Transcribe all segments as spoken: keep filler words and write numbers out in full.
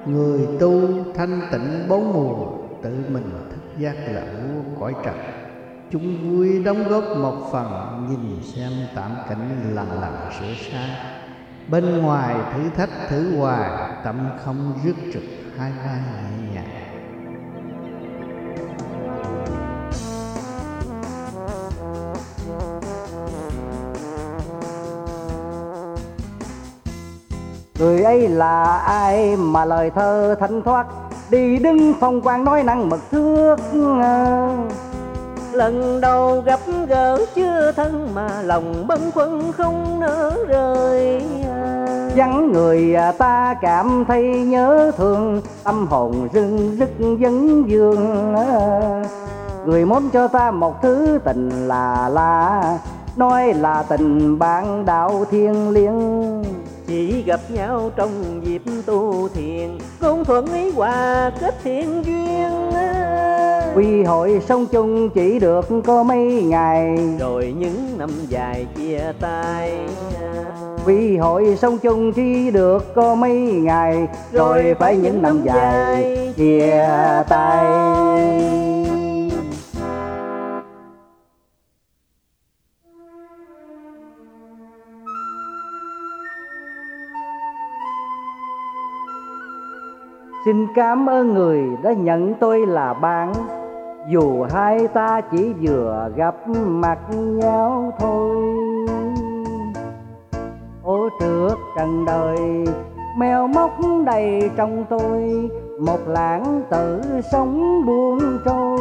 Người tu thanh tịnh bốn mùa, tự mình thức giác là vua cõi trần. Chúng vui đóng góp một phần, nhìn xem tạm cảnh lần lần sửa sai. Bên ngoài thử thách thử hoài, tâm không rước trực hai vai nhẹ nhàng. Người ấy là ai mà lời thơ thanh thoát, đi đứng phong quang nói năng mực thước. Lần đầu gặp gỡ chưa thân mà lòng bâng khuâng không nỡ rời. Vắng người ta cảm thấy nhớ thương, tâm hồn rưng rức vấn vương. Người muốn cho ta một thứ tình là lạ, nói là tình bạn đạo thiên liêng. Chỉ gặp nhau trong dịp tu thiền, ngôn thuận ý hòa kết thiện duyên. Quy hội sống chung chỉ được có mấy ngày, rồi những năm dài chia tay. Quy hội sống chung chỉ được có mấy ngày, rồi, rồi phải những năm dài chia tay. Xin cảm ơn người đã nhận tôi là bạn, dù hai ta chỉ vừa gặp mặt nhau thôi. Ô trước trần đời mèo móc đầy trong tôi, một lãng tử sống buông trôi.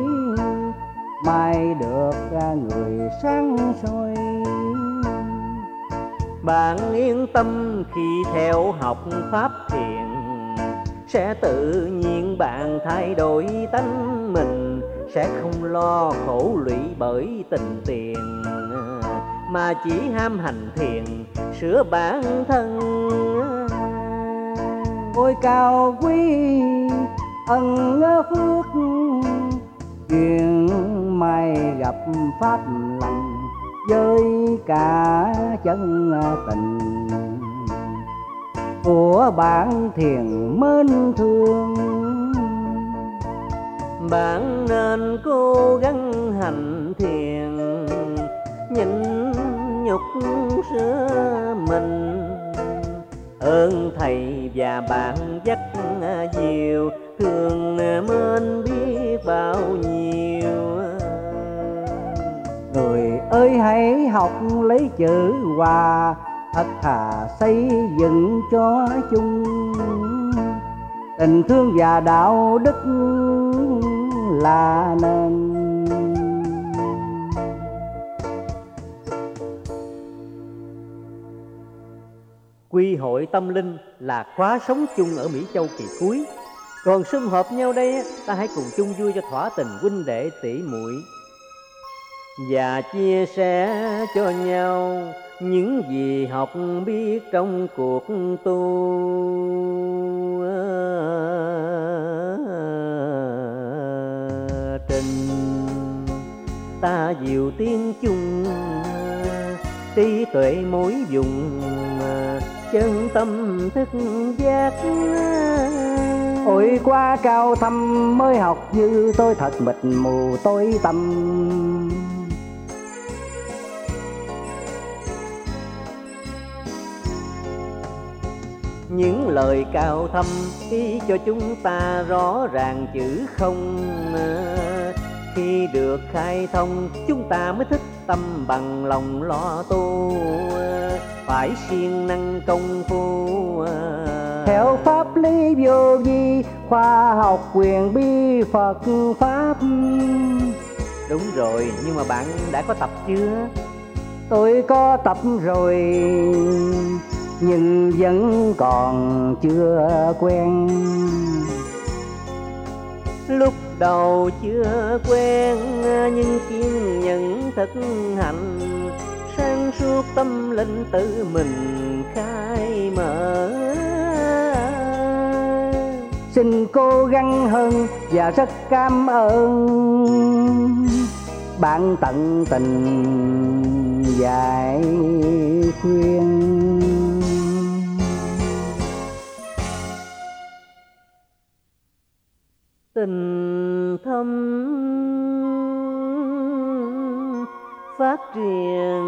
Mai được người sáng soi. Bạn yên tâm khi theo học pháp thiền, sẽ tự nhiên bạn thay đổi tánh mình, sẽ không lo khổ lụy bởi tình tiền, mà chỉ ham hành thiền sửa bản thân. Ôi cao quý ân phước, duyên mai gặp pháp lành, với cả chân tình của bạn thiền mến thương. Bạn nên cố gắng hành thiền, nhịn nhục sửa mình. Ơn thầy và bạn dắt dìu, thương mến biết bao nhiêu. Người ơi hãy học lấy chữ hòa, thật thà xây dựng cho chung. Tình thương và đạo đức là nền. Quy hội tâm linh là khóa sống chung ở Mỹ Châu kỳ cuối. Còn sum họp nhau đây, ta hãy cùng chung vui cho thỏa tình huynh đệ tỷ muội, và chia sẻ cho nhau những gì học biết trong cuộc tu. Trình ta diệu tiếng chung, trí tuệ mỗi vùng, chân tâm thức giác. Ôi qua cao thâm mới học như tôi, thật mịt mù tối tâm. Những lời cao thâm ý cho chúng ta rõ ràng chữ không. Khi được khai thông chúng ta mới thích tâm bằng lòng lo tu, phải siêng năng công phu. Theo pháp lý vô vi, khoa học quyền bi Phật pháp. Đúng rồi, nhưng mà bạn đã có tập chưa? Tôi có tập rồi, nhưng vẫn còn chưa quen. Lúc đầu chưa quen, nhưng kiên nhẫn thực hành, sáng suốt tâm linh tự mình khai mở. Xin cố gắng hơn và rất cảm ơn bạn tận tình dạy khuyên. phát triển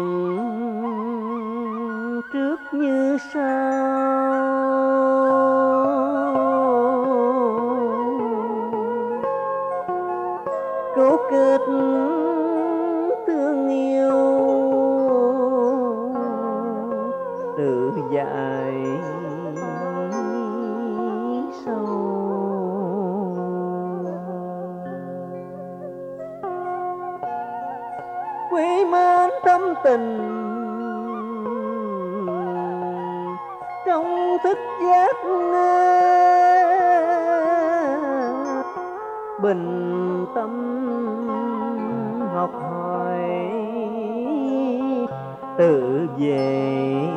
trước như sau. Cố kết thương yêu tự dại sâu. Quý mến tâm tình trong thức giác bình tâm học hỏi tự về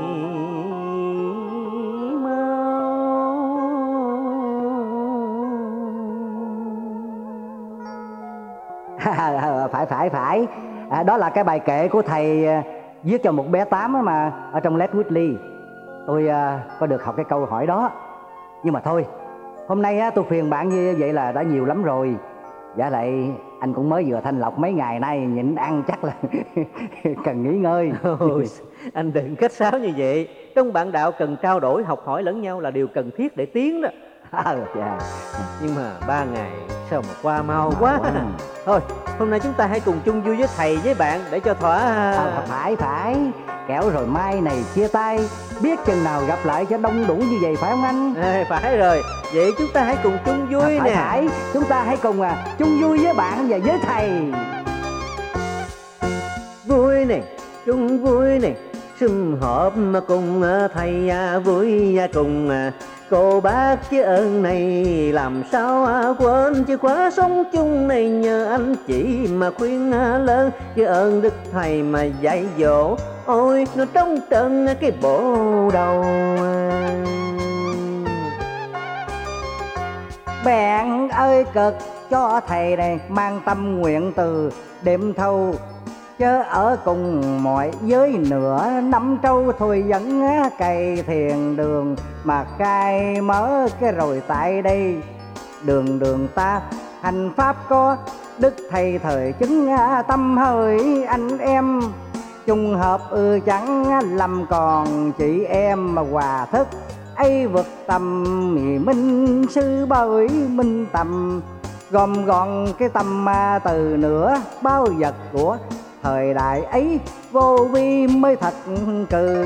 phải phải phải à, đó là cái bài kệ của thầy à, viết cho một bé tám mà ở trong Led Whitley. Tôi à, có được học cái câu hỏi đó. Nhưng mà thôi, hôm nay á, tôi phiền bạn như vậy là đã nhiều lắm rồi. Dạ lại anh cũng mới vừa thanh lọc mấy ngày nay, nhịn ăn chắc là cần nghỉ ngơi. Ôi, anh đừng khách sáo như vậy. Trong bạn đạo cần trao đổi học hỏi lẫn nhau là điều cần thiết để tiến đó. À, dạ. Nhưng mà ba ngày sao mà qua mau quá. Wow. Thôi hôm nay chúng ta hãy cùng chung vui với thầy với bạn để cho thỏa. À, phải phải kẻo rồi mai này chia tay, biết chừng nào gặp lại cho đông đủ như vậy phải không anh? À, phải rồi, vậy chúng ta hãy cùng chung vui à, phải, nè. Phải, chúng ta hãy cùng à, chung vui với bạn và với thầy. Vui này, chung vui này, sum họp mà cùng thầy vui cùng cô bác chứ ơn này làm sao quên, chứ khóa sống chung này nhờ anh chị mà khuyên lớn, chứ ơn đức thầy mà dạy dỗ. Ôi nó trong trận cái bộ đầu. Bạn ơi cực cho thầy này mang tâm nguyện từ đêm thâu, chớ ở cùng mọi giới nửa năm trâu thôi vẫn cây thiền đường mà cai mở cái rồi tại đây đường đường ta hành pháp có đức thầy thời chứng tâm hỡi anh em trùng hợp ư chẳng lầm còn chị em mà hòa thức ấy vực tầm minh sư bởi minh tầm gom gọn cái tâm ma từ nửa bao vật của thời đại ấy vô vi mới thật cừ.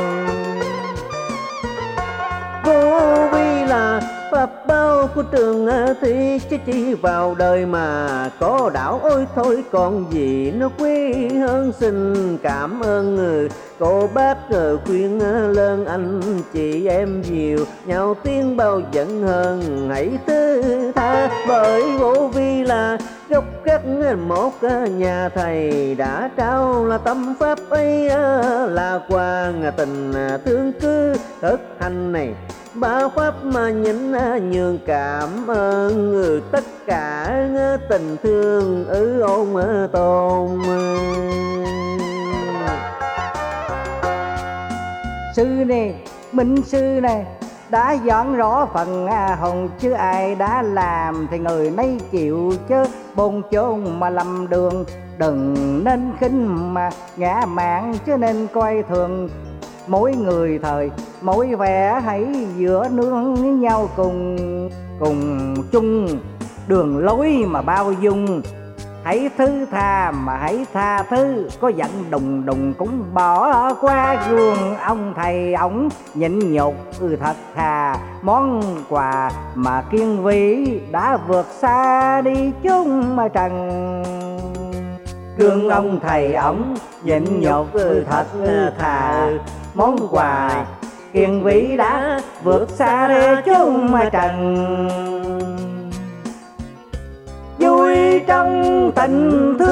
Vô vi là pháp bao của trường thi, chứ chỉ vào đời mà có đạo. Ôi thôi còn gì nó quý hơn, xin cảm ơn người cô bác khuyên lớn anh chị em nhiều nhau tiếng bao giận hơn hãy thứ tha. Bởi vô vi là gốc gác một nhà thầy đã trao là tâm pháp ấy là quà tình thương cứ thực hành này ba pháp mà nhịn nhường cảm ơn người tất cả tình thương ứ ôn tôn. Sư này, minh sư này đã dọn rõ phần hồn, chứ ai đã làm thì người nấy chịu, chứ bồn chốn mà lầm đường đừng nên khinh mà ngã mạn, chứ nên coi thường mỗi người thời mỗi vẻ. Hãy giữa nương với nhau cùng cùng chung đường lối mà bao dung, hãy thứ tha mà hãy tha thứ, có giận đùng đùng cũng bỏ qua gương ông thầy ổng nhịn nhục ừ thật thà. Món quà mà kiên vĩ đã vượt xa đi chung mà trần, gương ông thầy ổng nhịn nhục ừ thật thà. Món quà kiên vĩ đã vượt xa đi chung mà trần, vui trong tình thương